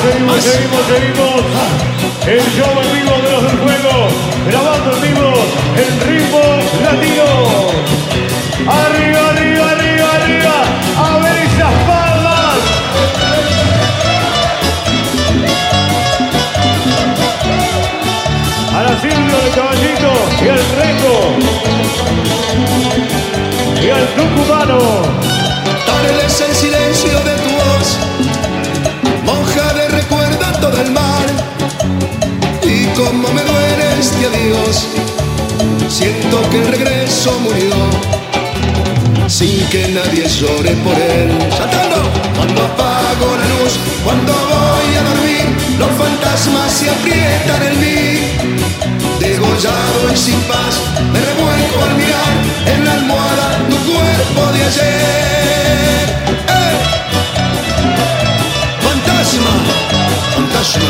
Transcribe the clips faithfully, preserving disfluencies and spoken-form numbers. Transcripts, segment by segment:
seguimos, seguimos, seguimos. El show en vivo de los del juego. Grabando en vivo el ritmo latino. Arriba, arriba, arriba, arriba. A ver esas palmas. A la Silvio de Caballito y al Reco. Y al tucumano. Tales el silencio de tu voz, monja de recuerda todo el mar. Y como me duele este adiós, siento que el regreso murió, sin que nadie llore por él. Saltando, cuando apago la luz, cuando voy a dormir, los fantasmas se aprietan en mí. Degollado y sin paz, me revuelco al mirar en la almohada tu cuerpo de ayer. ¡Eh! Fantasma, fantasma.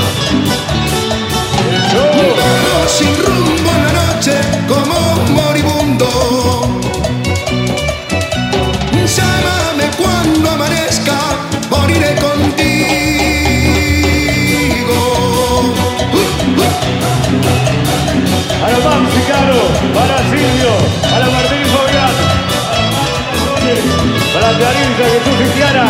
Vago sin rumbo en la noche como un moribundo. Llámame cuando amanezca, moriré contigo. A la Maxi Caro, para Silvio, a la Martín Fabián, para Clarisa, Jesús y Kiara.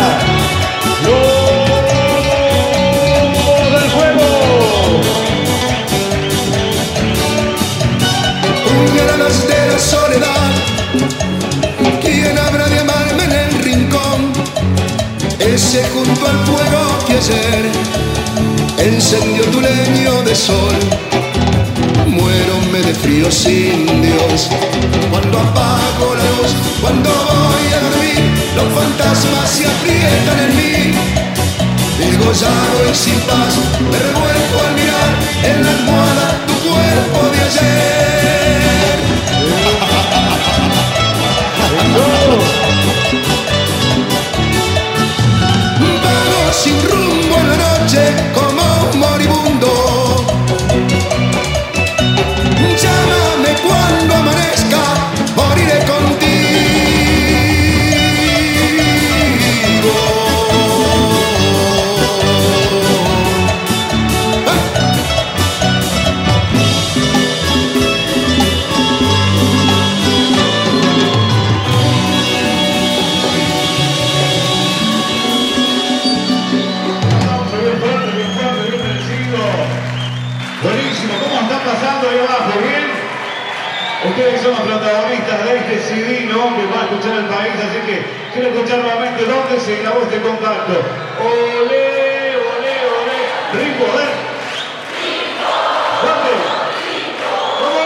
¡Los del juego! Puñaladas de la soledad, ¿quién habrá de amarme en el rincón? Ese junto al fuego que ayer encendió tu leño de sol. Muérome de frío sin Dios, cuando apago la luz, cuando voy a dormir, los fantasmas se aprietan en mí. Degollado y sin paz, me revuelco al mirar en la almohada tu cuerpo de ayer. Vago sin rumbo en la noche como un moribundo. Llámame cuando amanezca, moriré contigo. Buenísimo, ¿cómo están pasando ahí abajo? ¿Bien? Ustedes son los protagonistas de este C D, ¿no? Que va a escuchar el país, así que quiero escuchar nuevamente dónde se grabó este contacto. ¡Olé, olé, olé! ¡Rico, a ver! ¿Dónde? ¿Cómo?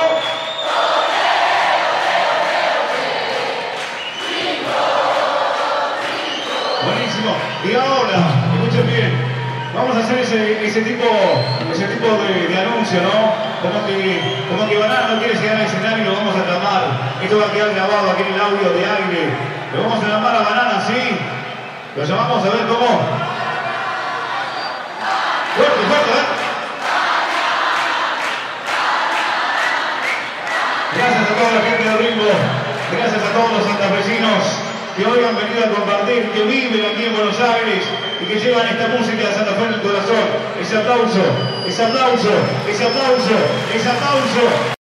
Buenísimo. Y ahora, escuchen bien. Vamos a hacer ese, ese tipo, ese tipo de, de anuncio, ¿no? Como que, como que Banana no quiere llegar al escenario y lo vamos a llamar. Esto va a quedar grabado aquí en el audio de aire. Lo vamos a llamar a Banana, ¿sí? Lo llamamos a ver cómo. Fuerte, fuerte, ¿eh? Gracias a toda la gente de Rimbo. Gracias a todos los santafesinos que hoy han venido a compartir, que viven aquí en Buenos Aires y que llevan esta música de Santa Fe en el corazón. Ese aplauso, ese aplauso, ese aplauso, ese aplauso.